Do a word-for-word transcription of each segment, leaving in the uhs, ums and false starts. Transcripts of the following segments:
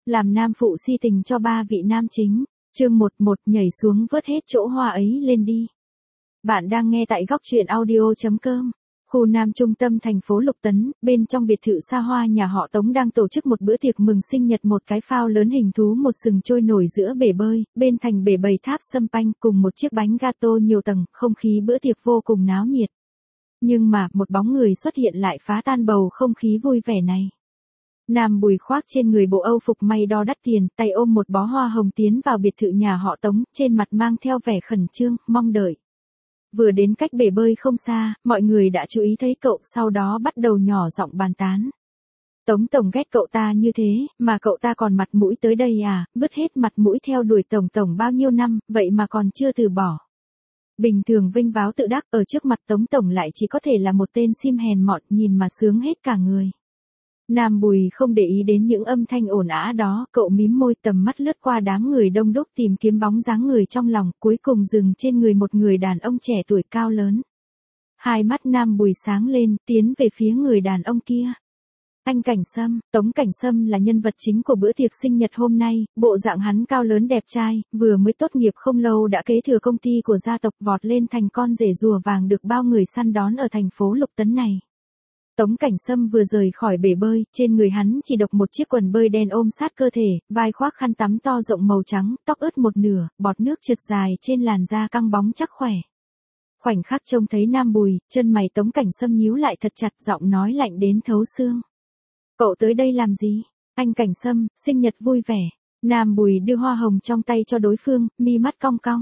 làm nam phụ si tình cho ba vị nam chính. Chương một một nhảy xuống vớt hết chỗ hoa ấy lên đi. Bạn đang nghe tại góc truyện audio chấm com. Khu Nam trung tâm thành phố Lục Tấn, bên trong biệt thự xa hoa nhà họ Tống đang tổ chức một bữa tiệc mừng sinh nhật, một cái phao lớn hình thú một sừng trôi nổi giữa bể bơi, bên thành bể bày tháp sâm panh cùng một chiếc bánh gato nhiều tầng, không khí bữa tiệc vô cùng náo nhiệt. Nhưng mà, một bóng người xuất hiện lại phá tan bầu không khí vui vẻ này. Nam Bùi khoác trên người bộ Âu phục may đo đắt tiền, tay ôm một bó hoa hồng tiến vào biệt thự nhà họ Tống, trên mặt mang theo vẻ khẩn trương, mong đợi. Vừa đến cách bể bơi không xa, mọi người đã chú ý thấy cậu, sau đó bắt đầu nhỏ giọng bàn tán. Tống tổng ghét cậu ta như thế, mà cậu ta còn mặt mũi tới đây à, vứt hết mặt mũi theo đuổi tổng tổng bao nhiêu năm, vậy mà còn chưa từ bỏ. Bình thường vinh váo tự đắc, ở trước mặt Tống tổng lại chỉ có thể là một tên sim hèn mọn, nhìn mà sướng hết cả người. Nam Bùi không để ý đến những âm thanh ồn ào đó, cậu mím môi, tầm mắt lướt qua đám người đông đúc tìm kiếm bóng dáng người trong lòng, cuối cùng dừng trên người một người đàn ông trẻ tuổi cao lớn. Hai mắt Nam Bùi sáng lên, tiến về phía người đàn ông kia. Anh Cảnh Sâm. Tống Cảnh Sâm là nhân vật chính của bữa tiệc sinh nhật hôm nay, bộ dạng hắn cao lớn đẹp trai, vừa mới tốt nghiệp không lâu đã kế thừa công ty của gia tộc, vọt lên thành con rể rùa vàng được bao người săn đón ở thành phố Lục Tấn này. Tống Cảnh Sâm vừa rời khỏi bể bơi, trên người hắn chỉ độc một chiếc quần bơi đen ôm sát cơ thể, vai khoác khăn tắm to rộng màu trắng, tóc ướt một nửa, bọt nước trượt dài trên làn da căng bóng chắc khỏe. Khoảnh khắc trông thấy Nam Bùi, chân mày Tống Cảnh Sâm nhíu lại thật chặt, giọng nói lạnh đến thấu xương. Cậu tới đây làm gì? Anh Cảnh Sâm, sinh nhật vui vẻ. Nam Bùi đưa hoa hồng trong tay cho đối phương, mi mắt cong cong.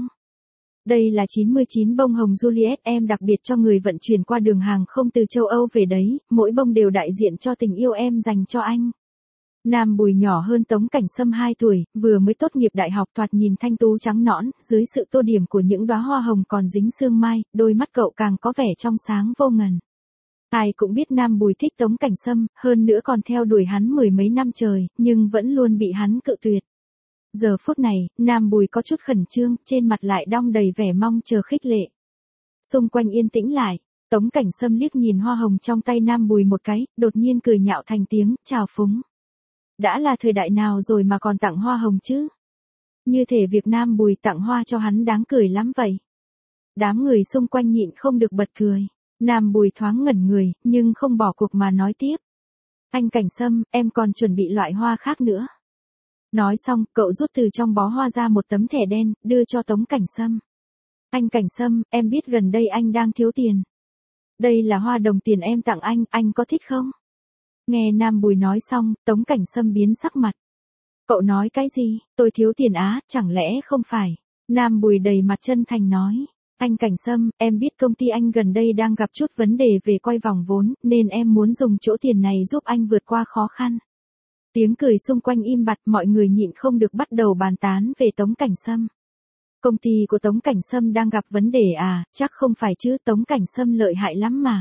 Đây là chín mươi chín bông hồng Juliet em đặc biệt cho người vận chuyển qua đường hàng không từ châu Âu về đấy, mỗi bông đều đại diện cho tình yêu em dành cho anh. Nam Bùi nhỏ hơn Tống Cảnh Sâm hai tuổi, vừa mới tốt nghiệp đại học, thoạt nhìn thanh tú trắng nõn, dưới sự tô điểm của những đóa hoa hồng còn dính sương mai, đôi mắt cậu càng có vẻ trong sáng vô ngần. Ai cũng biết Nam Bùi thích Tống Cảnh Sâm, hơn nữa còn theo đuổi hắn mười mấy năm trời, nhưng vẫn luôn bị hắn cự tuyệt. Giờ phút này, Nam Bùi có chút khẩn trương, trên mặt lại đong đầy vẻ mong chờ khích lệ. Xung quanh yên tĩnh lại, Tống Cảnh Sâm liếc nhìn hoa hồng trong tay Nam Bùi một cái, đột nhiên cười nhạo thành tiếng, chào phúng. Đã là thời đại nào rồi mà còn tặng hoa hồng chứ? Như thể việc Nam Bùi tặng hoa cho hắn đáng cười lắm vậy. Đám người xung quanh nhịn không được bật cười. Nam Bùi thoáng ngẩn người, nhưng không bỏ cuộc mà nói tiếp. Anh Cảnh Sâm, em còn chuẩn bị loại hoa khác nữa. Nói xong, cậu rút từ trong bó hoa ra một tấm thẻ đen, đưa cho Tống Cảnh Sâm. Anh Cảnh Sâm, em biết gần đây anh đang thiếu tiền. Đây là hoa đồng tiền em tặng anh, anh có thích không? Nghe Nam Bùi nói xong, Tống Cảnh Sâm biến sắc mặt. Cậu nói cái gì? Tôi thiếu tiền á, chẳng lẽ không phải? Nam Bùi đầy mặt chân thành nói. Anh Cảnh Sâm, em biết công ty anh gần đây đang gặp chút vấn đề về quay vòng vốn, nên em muốn dùng chỗ tiền này giúp anh vượt qua khó khăn. Tiếng cười xung quanh im bặt, mọi người nhịn không được bắt đầu bàn tán về Tống Cảnh Sâm. Công ty của Tống Cảnh Sâm đang gặp vấn đề à, chắc không phải chứ, Tống Cảnh Sâm lợi hại lắm mà.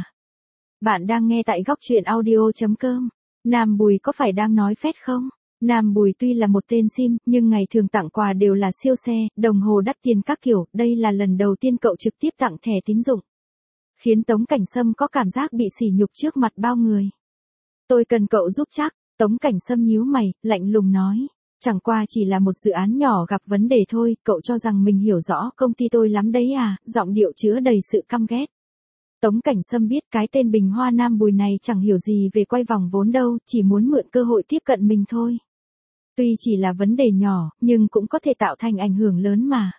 Bạn đang nghe tại góc truyện audio chấm com. Nam Bùi có phải đang nói phét không? Nam Bùi tuy là một tên sim, nhưng ngày thường tặng quà đều là siêu xe, đồng hồ đắt tiền các kiểu, đây là lần đầu tiên cậu trực tiếp tặng thẻ tín dụng. Khiến Tống Cảnh Sâm có cảm giác bị sỉ nhục trước mặt bao người. Tôi cần cậu giúp chắc. Tống Cảnh Sâm nhíu mày, lạnh lùng nói. Chẳng qua chỉ là một dự án nhỏ gặp vấn đề thôi, cậu cho rằng mình hiểu rõ công ty tôi lắm đấy à, giọng điệu chứa đầy sự căm ghét. Tống Cảnh Sâm biết cái tên bình hoa Nam Bùi này chẳng hiểu gì về quay vòng vốn đâu, chỉ muốn mượn cơ hội tiếp cận mình thôi. Tuy chỉ là vấn đề nhỏ, nhưng cũng có thể tạo thành ảnh hưởng lớn mà.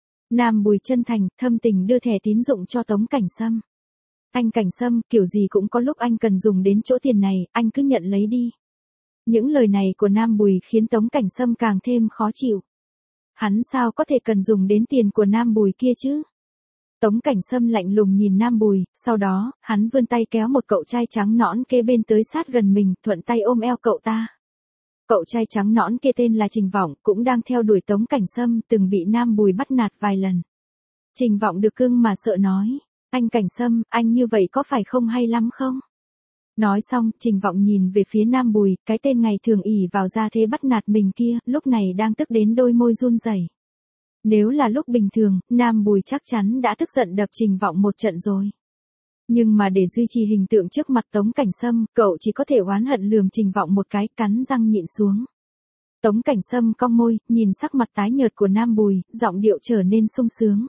Nam Bùi chân thành, thâm tình đưa thẻ tín dụng cho Tống Cảnh Sâm. Anh Cảnh Sâm, kiểu gì cũng có lúc anh cần dùng đến chỗ tiền này, anh cứ nhận lấy đi. Những lời này của Nam Bùi khiến Tống Cảnh Sâm càng thêm khó chịu. Hắn sao có thể cần dùng đến tiền của Nam Bùi kia chứ? Tống Cảnh Sâm lạnh lùng nhìn Nam Bùi, sau đó, hắn vươn tay kéo một cậu trai trắng nõn kế bên tới sát gần mình, thuận tay ôm eo cậu ta. Cậu trai trắng nõn kia tên là Trình Vọng, cũng đang theo đuổi Tống Cảnh Sâm, từng bị Nam Bùi bắt nạt vài lần. Trình Vọng được cưng mà sợ nói, anh Cảnh Sâm, anh như vậy có phải không hay lắm không? Nói xong, Trình Vọng nhìn về phía Nam Bùi, cái tên ngày thường ỷ vào gia thế bắt nạt mình kia, lúc này đang tức đến đôi môi run rẩy. Nếu là lúc bình thường, Nam Bùi chắc chắn đã tức giận đập Trình Vọng một trận rồi. Nhưng mà để duy trì hình tượng trước mặt Tống Cảnh Sâm, cậu chỉ có thể oán hận lườm Trình Vọng một cái, cắn răng nhịn xuống. Tống Cảnh Sâm cong môi, nhìn sắc mặt tái nhợt của Nam Bùi, giọng điệu trở nên sung sướng.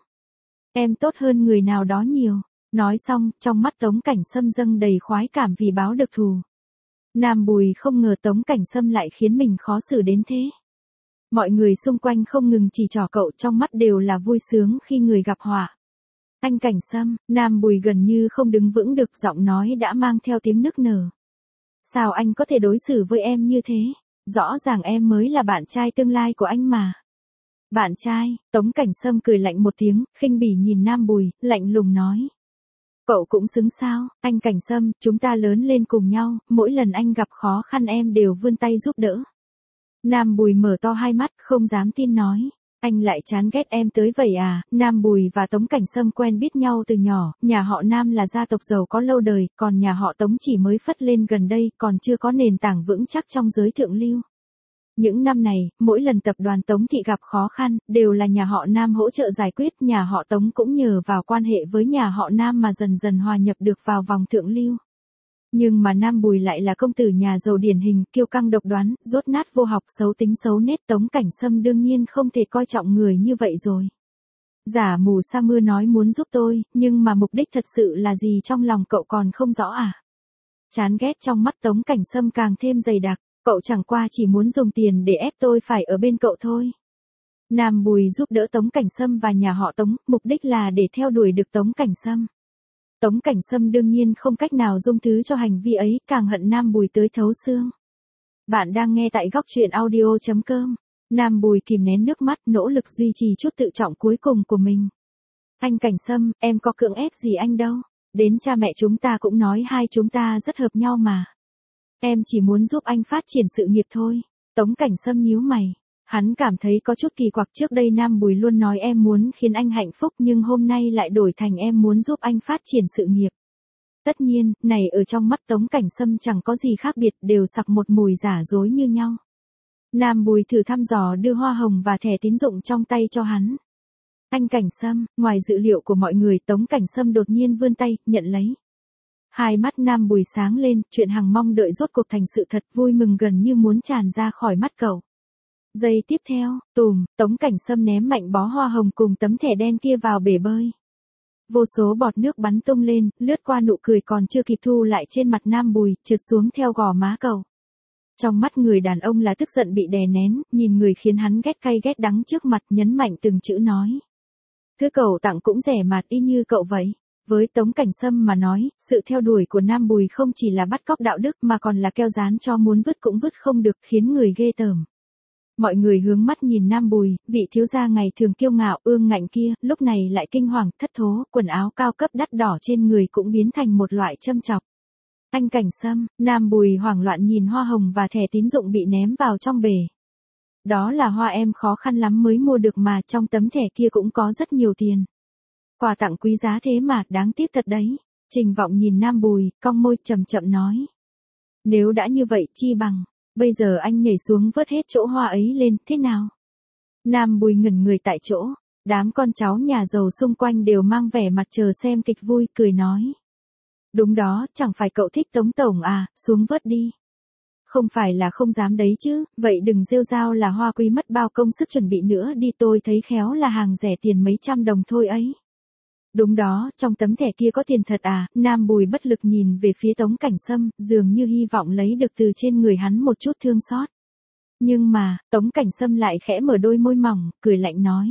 Em tốt hơn người nào đó nhiều. Nói xong, trong mắt Tống Cảnh Sâm dâng đầy khoái cảm vì báo được thù. Nam Bùi không ngờ Tống Cảnh Sâm lại khiến mình khó xử đến thế. Mọi người xung quanh không ngừng chỉ trỏ cậu, trong mắt đều là vui sướng khi người gặp họa. Anh Cảnh Sâm, Nam Bùi gần như không đứng vững được, giọng nói đã mang theo tiếng nức nở. Sao anh có thể đối xử với em như thế? Rõ ràng em mới là bạn trai tương lai của anh mà. Bạn trai? Tống Cảnh Sâm cười lạnh một tiếng, khinh bỉ nhìn Nam Bùi, lạnh lùng nói. Cậu cũng xứng sao? Anh Cảnh Sâm, chúng ta lớn lên cùng nhau, mỗi lần anh gặp khó khăn em đều vươn tay giúp đỡ. Nam Bùi mở to hai mắt, không dám tin nói. Anh lại chán ghét em tới vậy à? Nam Bùi và Tống Cảnh Sâm quen biết nhau từ nhỏ, nhà họ Nam là gia tộc giàu có lâu đời, còn nhà họ Tống chỉ mới phất lên gần đây, còn chưa có nền tảng vững chắc trong giới thượng lưu. Những năm này, mỗi lần tập đoàn Tống Thị gặp khó khăn, đều là nhà họ Nam hỗ trợ giải quyết, nhà họ Tống cũng nhờ vào quan hệ với nhà họ Nam mà dần dần hòa nhập được vào vòng thượng lưu. Nhưng mà Nam Bùi lại là công tử nhà giàu điển hình, kiêu căng độc đoán, dốt nát vô học, xấu tính xấu nết. Tống Cảnh Sâm đương nhiên không thể coi trọng người như vậy rồi. Giả mù sa mưa nói muốn giúp tôi, nhưng mà mục đích thật sự là gì trong lòng cậu còn không rõ à? Chán ghét trong mắt Tống Cảnh Sâm càng thêm dày đặc, cậu chẳng qua chỉ muốn dùng tiền để ép tôi phải ở bên cậu thôi. Nam Bùi giúp đỡ Tống Cảnh Sâm và nhà họ Tống, mục đích là để theo đuổi được Tống Cảnh Sâm. Tống Cảnh Sâm đương nhiên không cách nào dung thứ cho hành vi ấy, càng hận Nam Bùi tới thấu xương. Bạn đang nghe tại góc truyện audio chấm com. Nam Bùi kìm nén nước mắt, nỗ lực duy trì chút tự trọng cuối cùng của mình. Anh Cảnh Sâm, em có cưỡng ép gì anh đâu. Đến cha mẹ chúng ta cũng nói hai chúng ta rất hợp nhau mà. Em chỉ muốn giúp anh phát triển sự nghiệp thôi. Tống Cảnh Sâm nhíu mày. Hắn cảm thấy có chút kỳ quặc, trước đây Nam Bùi luôn nói em muốn khiến anh hạnh phúc nhưng hôm nay lại đổi thành em muốn giúp anh phát triển sự nghiệp. Tất nhiên, này ở trong mắt Tống Cảnh Sâm chẳng có gì khác biệt, đều sặc một mùi giả dối như nhau. Nam Bùi thử thăm dò đưa hoa hồng và thẻ tín dụng trong tay cho hắn. Anh Cảnh Sâm, ngoài dự liệu của mọi người, Tống Cảnh Sâm đột nhiên vươn tay, nhận lấy. Hai mắt Nam Bùi sáng lên, chuyện hằng mong đợi rốt cuộc thành sự thật, vui mừng gần như muốn tràn ra khỏi mắt cậu. Giây tiếp theo, tùm, Tống Cảnh Sâm ném mạnh bó hoa hồng cùng tấm thẻ đen kia vào bể bơi. Vô số bọt nước bắn tung lên, lướt qua nụ cười còn chưa kịp thu lại trên mặt Nam Bùi, trượt xuống theo gò má cậu. Trong mắt người đàn ông là tức giận bị đè nén, nhìn người khiến hắn ghét cay ghét đắng trước mặt, nhấn mạnh từng chữ nói. Thứ cậu tặng cũng rẻ mạt y như cậu vậy. Với Tống Cảnh Sâm mà nói, sự theo đuổi của Nam Bùi không chỉ là bắt cóc đạo đức mà còn là keo dán cho muốn vứt cũng vứt không được, khiến người ghê tởm. Mọi người hướng mắt nhìn Nam Bùi, vị thiếu gia ngày thường kiêu ngạo ương ngạnh kia, lúc này lại kinh hoàng, thất thố, quần áo cao cấp đắt đỏ trên người cũng biến thành một loại châm chọc. Anh Cảnh Sâm, Nam Bùi hoảng loạn nhìn hoa hồng và thẻ tín dụng bị ném vào trong bể. Đó là hoa em khó khăn lắm mới mua được mà, trong tấm thẻ kia cũng có rất nhiều tiền. Quà tặng quý giá thế mà, đáng tiếc thật đấy. Trình Vọng nhìn Nam Bùi, cong môi chậm chậm nói. Nếu đã như vậy chi bằng, bây giờ anh nhảy xuống vớt hết chỗ hoa ấy lên, thế nào? Nam Bùi ngẩn người tại chỗ, đám con cháu nhà giàu xung quanh đều mang vẻ mặt chờ xem kịch vui, cười nói. Đúng đó, chẳng phải cậu thích Tống Tổng à, xuống vớt đi. Không phải là không dám đấy chứ, vậy đừng rêu rao là hoa quý mất bao công sức chuẩn bị nữa đi, tôi thấy khéo là hàng rẻ tiền mấy trăm đồng thôi ấy. Đúng đó, trong tấm thẻ kia có tiền thật à? Nam Bùi bất lực nhìn về phía Tống Cảnh Sâm, dường như hy vọng lấy được từ trên người hắn một chút thương xót. Nhưng mà, Tống Cảnh Sâm lại khẽ mở đôi môi mỏng, cười lạnh nói.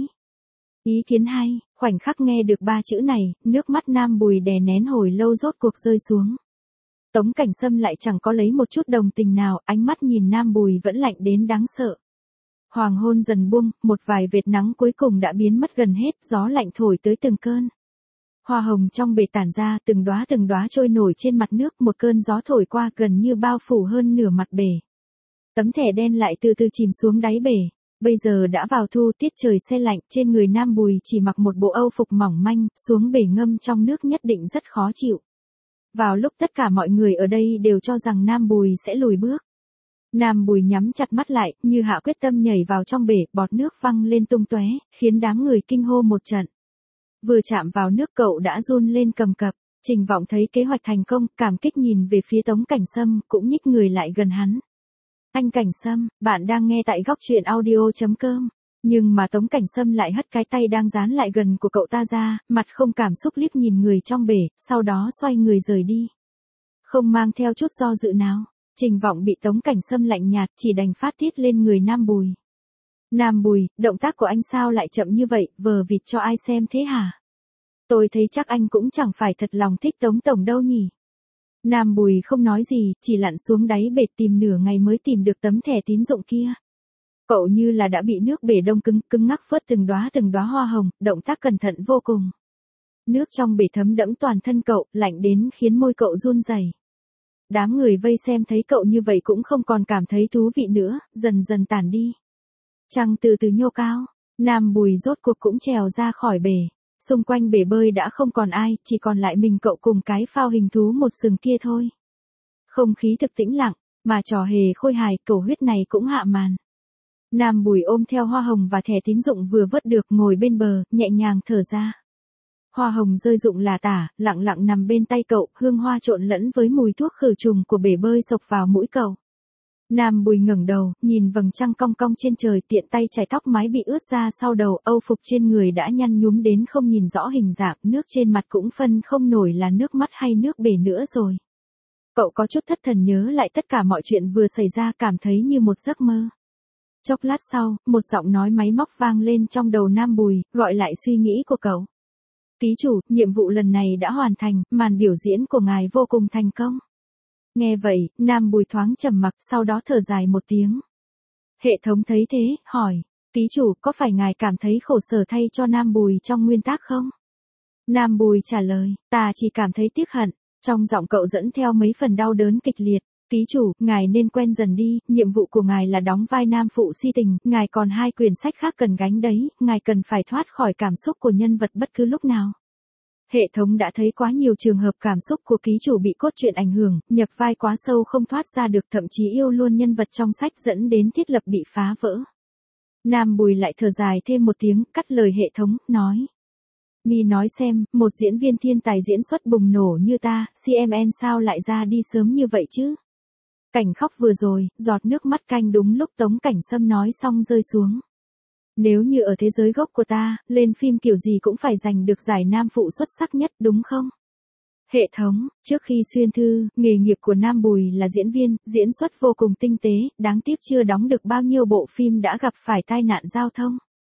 Ý kiến hay, khoảnh khắc nghe được ba chữ này, nước mắt Nam Bùi đè nén hồi lâu rốt cuộc rơi xuống. Tống Cảnh Sâm lại chẳng có lấy một chút đồng tình nào, ánh mắt nhìn Nam Bùi vẫn lạnh đến đáng sợ. Hoàng hôn dần buông, một vài vệt nắng cuối cùng đã biến mất gần hết, gió lạnh thổi tới từng cơn. Hoa hồng trong bể tản ra, từng đóa từng đóa trôi nổi trên mặt nước, một cơn gió thổi qua gần như bao phủ hơn nửa mặt bể. Tấm thẻ đen lại từ từ chìm xuống đáy bể. Bây giờ đã vào thu, tiết trời se lạnh, trên người Nam Bùi chỉ mặc một bộ âu phục mỏng manh, xuống bể ngâm trong nước nhất định rất khó chịu. Vào lúc tất cả mọi người ở đây đều cho rằng Nam Bùi sẽ lùi bước. Nam Bùi nhắm chặt mắt lại, như hạ quyết tâm nhảy vào trong bể, bọt nước văng lên tung tóe, khiến đám người kinh hô một trận. Vừa chạm vào nước cậu đã run lên cầm cập. Trình Vọng thấy kế hoạch thành công, cảm kích nhìn về phía Tống Cảnh Sâm, cũng nhích người lại gần hắn. Anh Cảnh Sâm, bạn đang nghe tại góc truyện audio.com. Nhưng mà Tống Cảnh Sâm lại hất cái tay đang dán lại gần của cậu ta ra, mặt không cảm xúc liếc nhìn người trong bể, sau đó xoay người rời đi. Không mang theo chút do dự nào, Trình Vọng bị Tống Cảnh Sâm lạnh nhạt chỉ đành phát tiết lên người Nam Bùi. Nam Bùi, động tác của anh sao lại chậm như vậy, vờ vịt cho ai xem thế hả? Tôi thấy chắc anh cũng chẳng phải thật lòng thích Tống Tổng đâu nhỉ. Nam Bùi không nói gì, chỉ lặn xuống đáy bể tìm nửa ngày mới tìm được tấm thẻ tín dụng kia. Cậu như là đã bị nước bể đông cứng, cứng ngắc phớt từng đóa từng đóa hoa hồng, động tác cẩn thận vô cùng. Nước trong bể thấm đẫm toàn thân cậu, lạnh đến khiến môi cậu run rẩy. Đám người vây xem thấy cậu như vậy cũng không còn cảm thấy thú vị nữa, dần dần tản đi. Trăng từ từ nhô cao, Nam Bùi rốt cuộc cũng trèo ra khỏi bể. Xung quanh bể bơi đã không còn ai, chỉ còn lại mình cậu cùng cái phao hình thú một sừng kia thôi. Không khí thực tĩnh lặng, mà trò hề khôi hài cầu huyết này cũng hạ màn. Nam Bùi ôm theo hoa hồng và thẻ tín dụng vừa vớt được ngồi bên bờ, nhẹ nhàng thở ra. Hoa hồng rơi rụng là tả, lặng lặng nằm bên tay cậu, hương hoa trộn lẫn với mùi thuốc khử trùng của bể bơi xộc vào mũi cậu. Nam Bùi ngẩng đầu, nhìn vầng trăng cong cong trên trời, tiện tay chải tóc mái bị ướt ra sau đầu, âu phục trên người đã nhăn nhúm đến không nhìn rõ hình dạng, nước trên mặt cũng phân không nổi là nước mắt hay nước bể nữa rồi. Cậu có chút thất thần nhớ lại tất cả mọi chuyện vừa xảy ra, cảm thấy như một giấc mơ. Chốc lát sau, một giọng nói máy móc vang lên trong đầu Nam Bùi, gọi lại suy nghĩ của cậu. Ký chủ, nhiệm vụ lần này đã hoàn thành, màn biểu diễn của ngài vô cùng thành công. Nghe vậy, Nam Bùi thoáng trầm mặc, sau đó thở dài một tiếng. Hệ thống thấy thế, hỏi, ký chủ, có phải ngài cảm thấy khổ sở thay cho Nam Bùi trong nguyên tắc không? Nam Bùi trả lời, ta chỉ cảm thấy tiếc hận, trong giọng cậu dẫn theo mấy phần đau đớn kịch liệt. Ký chủ, ngài nên quen dần đi, nhiệm vụ của ngài là đóng vai nam phụ si tình, ngài còn hai quyển sách khác cần gánh đấy, ngài cần phải thoát khỏi cảm xúc của nhân vật bất cứ lúc nào. Hệ thống đã thấy quá nhiều trường hợp cảm xúc của ký chủ bị cốt truyện ảnh hưởng, nhập vai quá sâu không thoát ra được, thậm chí yêu luôn nhân vật trong sách dẫn đến thiết lập bị phá vỡ. Nam Bùi lại thở dài thêm một tiếng, cắt lời hệ thống, nói. Mi nói xem, một diễn viên thiên tài diễn xuất bùng nổ như ta, xê em en sao lại ra đi sớm như vậy chứ? Cảnh khóc vừa rồi, giọt nước mắt canh đúng lúc Tống Cảnh Sâm nói xong rơi xuống. Nếu như ở thế giới gốc của ta, lên phim kiểu gì cũng phải giành được giải nam phụ xuất sắc nhất, đúng không? Hệ thống, trước khi xuyên thư, nghề nghiệp của Nam Bùi là diễn viên, diễn xuất vô cùng tinh tế, đáng tiếc chưa đóng được bao nhiêu bộ phim đã gặp phải tai nạn giao thông.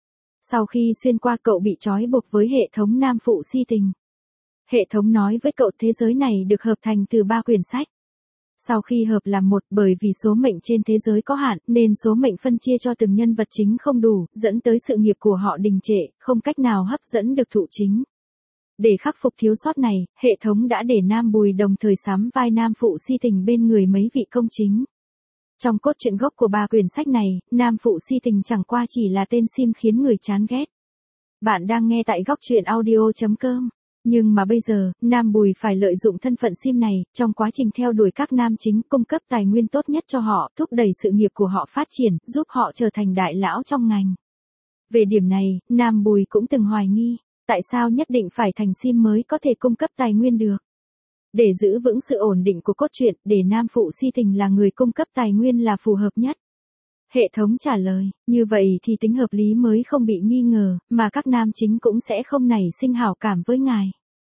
Sau khi xuyên qua cậu bị trói buộc với hệ thống nam phụ si tình. Hệ thống nói với cậu thế giới này được hợp thành từ ba quyển sách. Sau khi hợp làm một, bởi vì số mệnh trên thế giới có hạn, nên số mệnh phân chia cho từng nhân vật chính không đủ, dẫn tới sự nghiệp của họ đình trệ, không cách nào hấp dẫn được thụ chính. Để khắc phục thiếu sót này, hệ thống đã để Nam Bùi đồng thời sắm vai nam phụ si tình bên người mấy vị công chính. Trong cốt truyện gốc của ba quyển sách này, nam phụ si tình chẳng qua chỉ là tên sim khiến người chán ghét. Bạn đang nghe tại góc truyện audio.com. Nhưng mà bây giờ, Nam Bùi phải lợi dụng thân phận sim này, trong quá trình theo đuổi các nam chính, cung cấp tài nguyên tốt nhất cho họ, thúc đẩy sự nghiệp của họ phát triển, giúp họ trở thành đại lão trong ngành. Về điểm này, Nam Bùi cũng từng hoài nghi, tại sao nhất định phải thành sim mới có thể cung cấp tài nguyên được? Để giữ vững sự ổn định của cốt truyện, để nam phụ si tình là người cung cấp tài nguyên là phù hợp nhất. Hệ thống trả lời, như vậy thì tính hợp lý mới không bị nghi ngờ, mà các nam chính cũng sẽ không nảy sinh hảo cảm với ngài.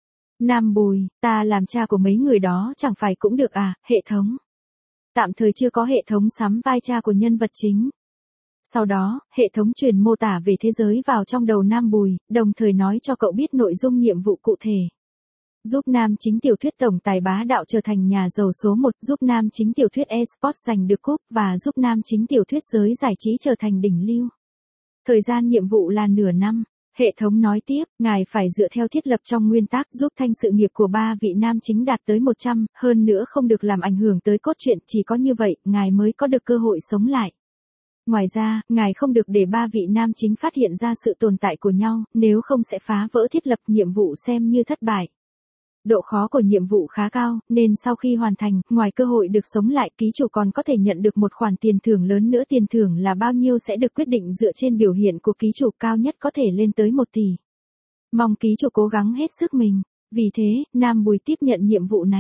Nam Bùi, ta làm cha của mấy người đó chẳng phải cũng được à, hệ thống. Tạm thời chưa có hệ thống sắm vai cha của nhân vật chính. Sau đó, hệ thống truyền mô tả về thế giới vào trong đầu Nam Bùi, đồng thời nói cho cậu biết nội dung nhiệm vụ cụ thể. Giúp nam chính tiểu thuyết tổng tài bá đạo trở thành nhà giàu số một, giúp nam chính tiểu thuyết eSports giành được cúp và giúp nam chính tiểu thuyết giới giải trí trở thành đỉnh lưu. Thời gian nhiệm vụ là nửa năm. Hệ thống nói tiếp, ngài phải dựa theo thiết lập trong nguyên tắc giúp thanh sự nghiệp của ba vị nam chính đạt tới một trăm, hơn nữa không được làm ảnh hưởng tới cốt truyện, chỉ có như vậy, ngài mới có được cơ hội sống lại. Ngoài ra, ngài không được để ba vị nam chính phát hiện ra sự tồn tại của nhau, nếu không sẽ phá vỡ thiết lập nhiệm vụ xem như thất bại. Độ khó của nhiệm vụ khá cao, nên sau khi hoàn thành, ngoài cơ hội được sống lại, ký chủ còn có thể nhận được một khoản tiền thưởng lớn nữa. Tiền thưởng là bao nhiêu sẽ được quyết định dựa trên biểu hiện của ký chủ, cao nhất có thể lên tới một tỷ. Mong ký chủ cố gắng hết sức mình. Vì thế, Nam Bùi tiếp nhận nhiệm vụ này.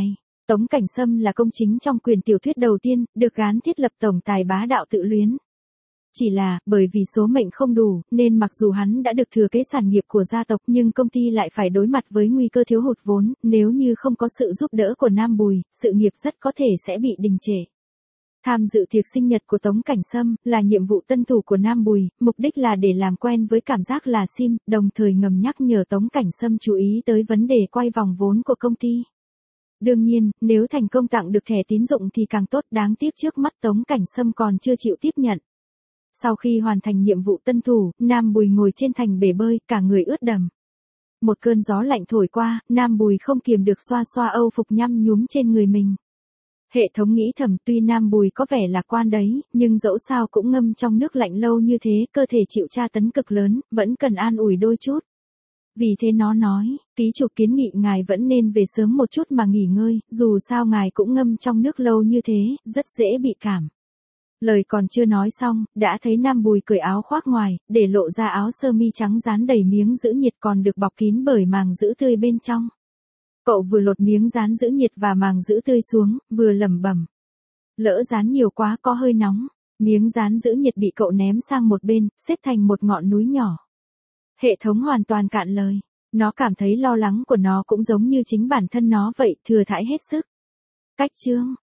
Tống Cảnh Sâm là công chính trong quyền tiểu thuyết đầu tiên, được gán thiết lập tổng tài bá đạo tự luyến. Chỉ là, bởi vì số mệnh không đủ, nên mặc dù hắn đã được thừa kế sản nghiệp của gia tộc nhưng công ty lại phải đối mặt với nguy cơ thiếu hụt vốn, nếu như không có sự giúp đỡ của Nam Bùi, sự nghiệp rất có thể sẽ bị đình trệ. Tham dự tiệc sinh nhật của Tống Cảnh Sâm là nhiệm vụ tân thủ của Nam Bùi, mục đích là để làm quen với cảm giác là sim, đồng thời ngầm nhắc nhở Tống Cảnh Sâm chú ý tới vấn đề quay vòng vốn của công ty. Đương nhiên, nếu thành công tặng được thẻ tín dụng thì càng tốt, đáng tiếc trước mắt Tống Cảnh Sâm còn chưa chịu tiếp nhận. Sau khi hoàn thành nhiệm vụ tân thủ, Nam Bùi ngồi trên thành bể bơi, cả người ướt đẫm. Một cơn gió lạnh thổi qua, Nam Bùi không kiềm được xoa xoa âu phục nhăm nhúm trên người mình. Hệ thống nghĩ thầm, tuy Nam Bùi có vẻ lạc quan đấy, nhưng dẫu sao cũng ngâm trong nước lạnh lâu như thế, cơ thể chịu tra tấn cực lớn, vẫn cần an ủi đôi chút. Vì thế nó nói, ký chủ kiến nghị ngài vẫn nên về sớm một chút mà nghỉ ngơi, dù sao ngài cũng ngâm trong nước lâu như thế, rất dễ bị cảm. Lời còn chưa nói xong, đã thấy Nam Bùi cởi áo khoác ngoài, để lộ ra áo sơ mi trắng dán đầy miếng giữ nhiệt còn được bọc kín bởi màng giữ tươi bên trong. Cậu vừa lột miếng dán giữ nhiệt và màng giữ tươi xuống, vừa lẩm bẩm. Lỡ dán nhiều quá có hơi nóng, miếng dán giữ nhiệt bị cậu ném sang một bên, xếp thành một ngọn núi nhỏ. Hệ thống hoàn toàn cạn lời, nó cảm thấy lo lắng của nó cũng giống như chính bản thân nó vậy, thừa thãi hết sức. Cách chương